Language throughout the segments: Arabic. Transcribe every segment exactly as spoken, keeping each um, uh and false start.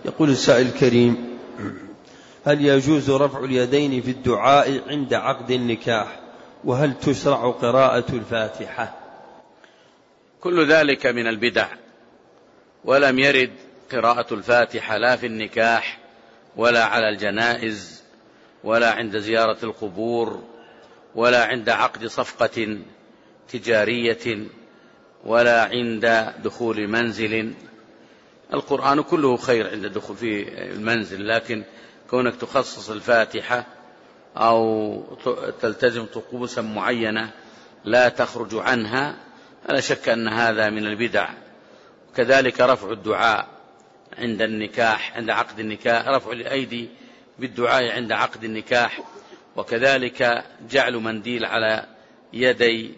يقول السائل الكريم: هل يجوز رفع اليدين في الدعاء عند عقد النكاح؟ وهل تشرع قراءة الفاتحة؟ كل ذلك من البدع، ولم يرد قراءة الفاتحة لا في النكاح ولا على الجنائز ولا عند زيارة القبور ولا عند عقد صفقة تجارية ولا عند دخول منزل. القرآن كله خير عند الدخول في المنزل، لكن كونك تخصص الفاتحة أو تلتزم طقوسا معينة لا تخرج عنها، لا شك أن هذا من البدع. كذلك رفع الدعاء عند النكاح، عند عقد النكاح، رفع الأيدي بالدعاء عند عقد النكاح، وكذلك جعل منديل على يدي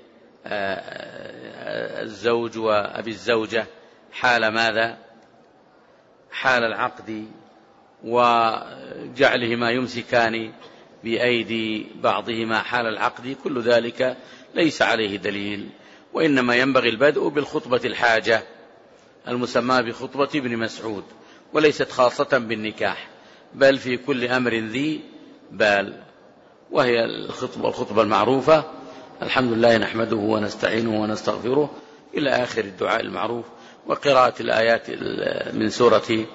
الزوج وأبي الزوجة حال ماذا؟ حال العقد، وجعلهما يمسكان بأيدي بعضهما حال العقد. كل ذلك ليس عليه دليل، وإنما ينبغي البدء بالخطبة الحاجة المسمى بخطبة ابن مسعود، وليست خاصة بالنكاح بل في كل أمر ذي بال، وهي الخطبة, الخطبة المعروفة: الحمد لله نحمده ونستعينه ونستغفره إلى آخر الدعاء المعروف، وقراءة الآيات من سورة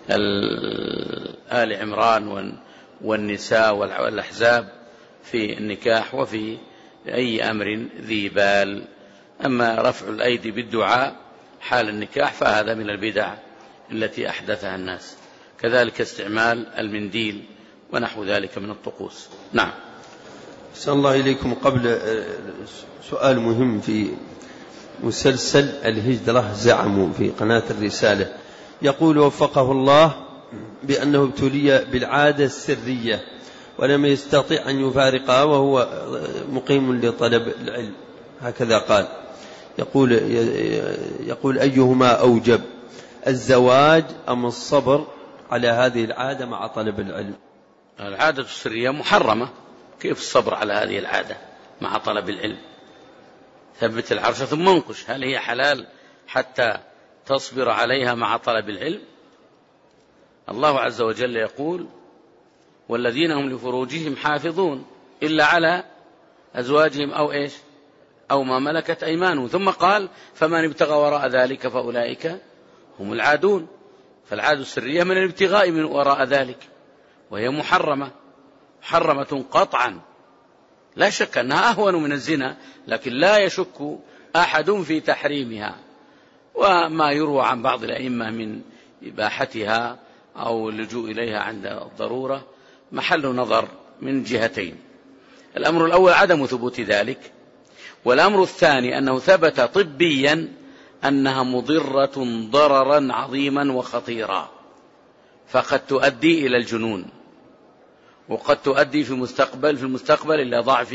آل عمران والنساء والأحزاب في النكاح وفي أي أمر ذي بال. أما رفع الأيدي بالدعاء حال النكاح فهذا من البدع التي أحدثها الناس، كذلك استعمال المنديل ونحو ذلك من الطقوس. نعم. أحسن الله إليكم. قبل سؤال مهم في مسلسل الهجرة زعموا في قناة الرسالة، يقول وفقه الله بأنه ابتلي بالعادة السرية ولم يستطيع أن يفارقها وهو مقيم لطلب العلم، هكذا قال. يقول, يقول أيهما أوجب، الزواج أم الصبر على هذه العادة مع طلب العلم؟ العادة السرية محرمة، كيف الصبر على هذه العادة مع طلب العلم؟ ثبت العرش ثم انقش، هل هي حلال حتى تصبر عليها مع طلب العلم؟ الله عز وجل يقول والذين هم لفروجهم حافظون إلا على أزواجهم أو إيش أو ما ملكت أيمانهم، ثم قال فمن ابتغى وراء ذلك فأولئك هم العادون. فالعادة السرية من الابتغاء من وراء ذلك، وهي محرمة محرمة قطعا، لا شك أنها أهون من الزنا، لكن لا يشك أحد في تحريمها. وما يروى عن بعض الأئمة من إباحتها أو اللجوء إليها عند الضرورة محل نظر من جهتين: الأمر الأول عدم ثبوت ذلك، والأمر الثاني أنه ثبت طبيا أنها مضرة ضررا عظيما وخطيرا، فقد تؤدي إلى الجنون، وقد تؤدي في المستقبل في المستقبل إلى ضعف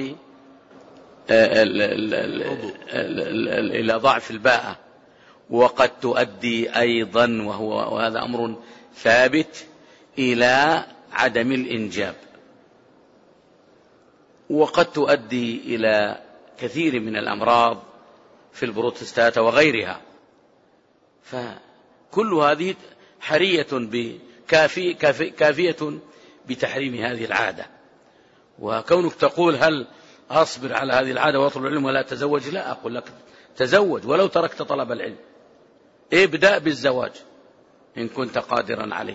إلى ضعف الباءة، وقد تؤدي أيضا وهو وهذا أمر ثابت إلى عدم الإنجاب، وقد تؤدي إلى كثير من الأمراض في البروتستات وغيرها. فكل هذه حرية بكافي كافي كافية بتحريم هذه العادة. وكونك تقول هل أصبر على هذه العادة وأطلب العلم ولا أتزوج، لا أقول لك تزوج ولو تركت طلب العلم، ابدأ بالزواج إن كنت قادرا عليه،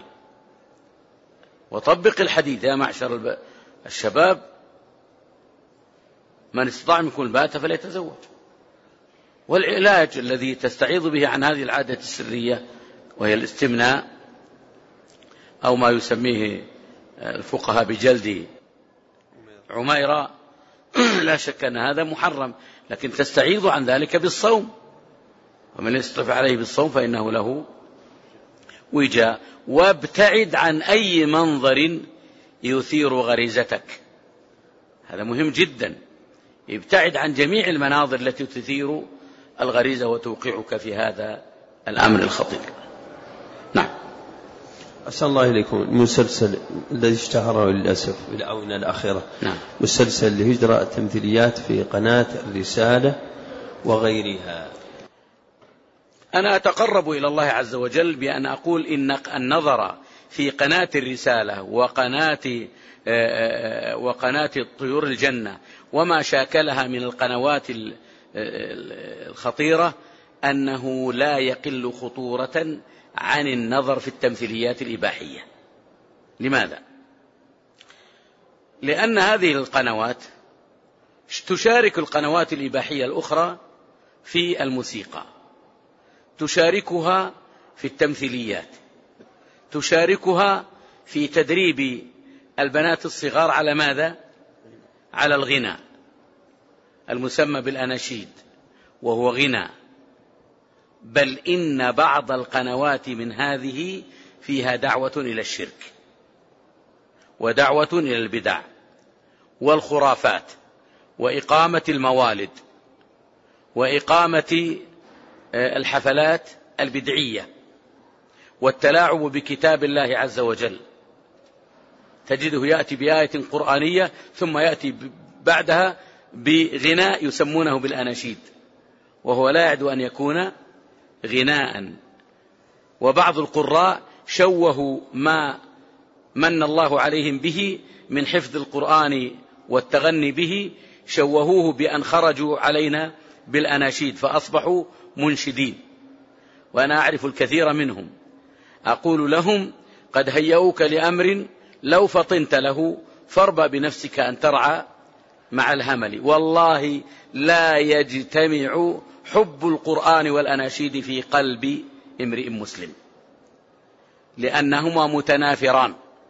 وطبق الحديث يا معشر الشباب من استطاع منكم الباءة فليتزوج. والعلاج الذي تستعيض به عن هذه العادة السرية وهي الاستمناء أو ما يسميه الفقهاء بجلد عميرة، لا شك أن هذا محرم، لكن تستعيض عن ذلك بالصوم، ومن يستطع عليه بالصوم فإنه له وجاء. وابتعد عن أي منظر يثير غريزتك، هذا مهم جدا، ابتعد عن جميع المناظر التي تثير الغريزة وتوقعك في هذا الأمر الخطير. نعم. أسأل الله إليكم. المسلسل الذي اشتهر للأسف بالآونة الأخيرة، نعم، مسلسل الهجرة التمثيليات في قناة الرسالة وغيرها، أنا أتقرب إلى الله عز وجل بأن أقول إن النظر في قناة الرسالة وقناة وقناة طيور الجنة وما شاكلها من القنوات الخطيرة أنه لا يقل خطورة عن النظر في التمثيليات الإباحية. لماذا؟ لأن هذه القنوات تشارك القنوات الإباحية الأخرى في الموسيقى، تشاركها في التمثيليات، تشاركها في تدريب البنات الصغار على ماذا؟ على الغناء المسمى بالأناشيد وهو غناء. بل إن بعض القنوات من هذه فيها دعوة إلى الشرك ودعوة إلى البدع والخرافات وإقامة الموالد وإقامة الحفلات البدعية والتلاعب بكتاب الله عز وجل. تجده يأتي بآية قرآنية ثم يأتي بعدها بغناء يسمونه بالأناشيد، وهو لا يعد أن يكون غناء. وبعض القراء شوهوا ما من الله عليهم به من حفظ القرآن والتغني به، شوهوه بأن خرجوا علينا بالأناشيد فأصبحوا منشدين. وأنا أعرف الكثير منهم أقول لهم قد هيئوك لأمر لو فطنت له فاربى بنفسك أن ترعى مع الهمل. والله لا يجتمع حب القرآن والأناشيد في قلب امرئ مسلم، لأنهما متنافران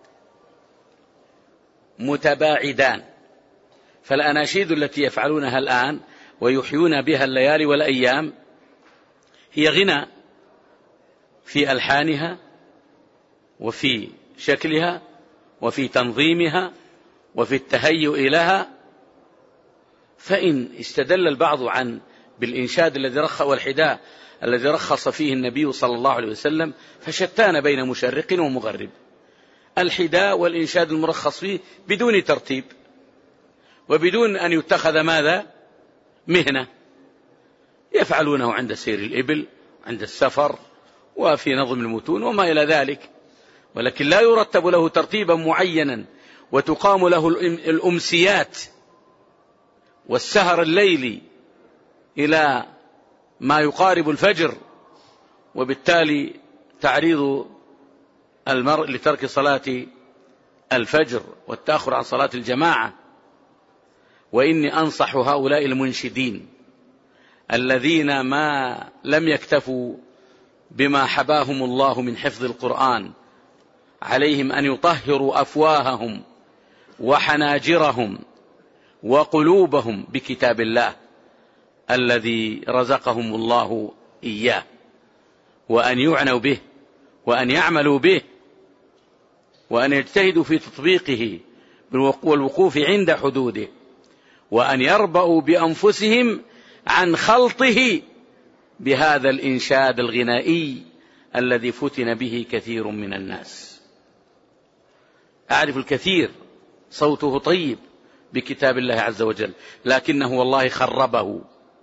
متباعدان. فالأناشيد التي يفعلونها الآن ويحيون بها الليالي والأيام هي غنى في ألحانها وفي شكلها وفي تنظيمها وفي التهيؤ لها. فإن استدل البعض عن بالإنشاد الذي رخص والحداء الذي رخص فيه النبي صلى الله عليه وسلم فشتان بين مشرق ومغرب. الحداء والإنشاد المرخص فيه بدون ترتيب وبدون أن يتخذ ماذا؟ مهنة، يفعلونه عند سير الإبل عند السفر وفي نظم المتون وما إلى ذلك، ولكن لا يرتب له ترتيبا معينا وتقام له الأمسيات والسهر الليلي إلى ما يقارب الفجر، وبالتالي تعريض المرء لترك صلاة الفجر والتأخر عن صلاة الجماعة. وإني أنصح هؤلاء المنشدين الذين ما لم يكتفوا بما حباهم الله من حفظ القرآن عليهم أن يطهروا أفواههم وحناجرهم وقلوبهم بكتاب الله الذي رزقهم الله إياه، وأن يعنوا به وأن يعملوا به وأن يجتهدوا في تطبيقه والوقوف عند حدوده، وأن يربأوا بأنفسهم عن خلطه بهذا الإنشاد الغنائي الذي فتن به كثير من الناس. أعرف الكثير صوته طيب بكتاب الله عز وجل، لكنه والله خربه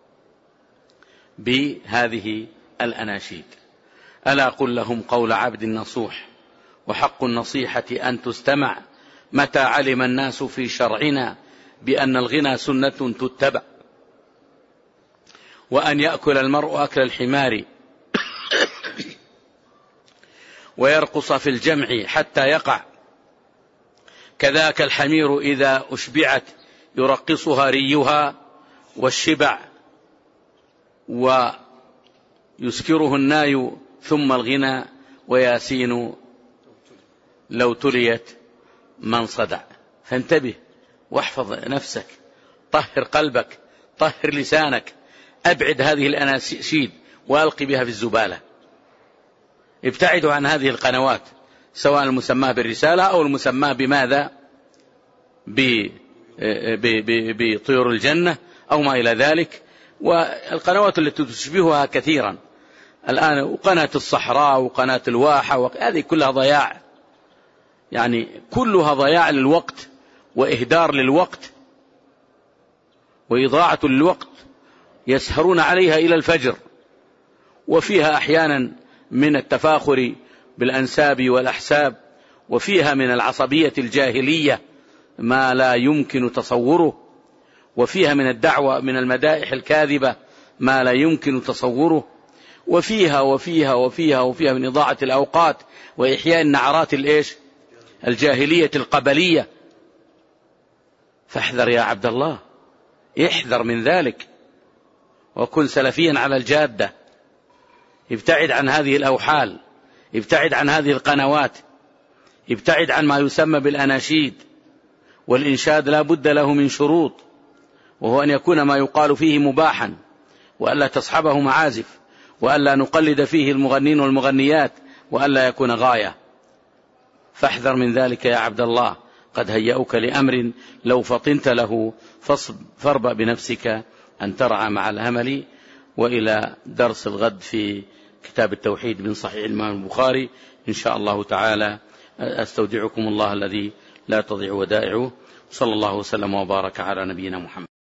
بهذه الأناشيد. ألا قل لهم قول عبد نصوح وحق النصيحة أن تستمع متى علم الناس في شرعنا بأن الغنى سنة تتبع، وأن يأكل المرء أكل الحمار ويرقص في الجمع حتى يقع، كذاك الحمير إذا أشبعت يرقصها ريها والشبع، ويسكره الناي ثم الغنى وياسين لو تليت من صدع. فانتبه واحفظ نفسك، طهر قلبك، طهر لسانك، أبعد هذه الأناشيد وألقي بها في الزبالة. ابتعدوا عن هذه القنوات سواء المسمى بالرسالة أو المسمى بماذا بطيور الجنة أو ما إلى ذلك، والقنوات التي تشبهها كثيرا الآن، وقناة الصحراء وقناة الواحة، وهذه كلها ضياع، يعني كلها ضياع للوقت وإهدار للوقت وإضاعة للوقت، يسهرون عليها إلى الفجر، وفيها أحيانا من التفاخر بالأنساب والأحساب وفيها من العصبية الجاهلية ما لا يمكن تصوره، وفيها من الدعوة من المدائح الكاذبة ما لا يمكن تصوره، وفيها وفيها وفيها وفيها من إضاعة الأوقات وإحياء النعرات الإيش الجاهلية القبلية. فاحذر يا عبد الله، احذر من ذلك، وكن سلفيا على الجادة. ابتعد عن هذه الأوحال، ابتعد عن هذه القنوات، ابتعد عن ما يسمى بالأناشيد. والإنشاد لا بد له من شروط، وهو أن يكون ما يقال فيه مباحا، وألا تصحبه معازف، وألا نقلد فيه المغنين والمغنيات، وألا يكون غاية. فاحذر من ذلك يا عبد الله، قد هيأوك لأمر لو فطنت له فاربأ بنفسك أن ترعى مع الأمل. وإلى درس الغد في كتاب التوحيد من صحيح الإمام البخاري إن شاء الله تعالى. أستودعكم الله الذي لا تضيع ودائعه، صلى الله وسلم وبارك على نبينا محمد.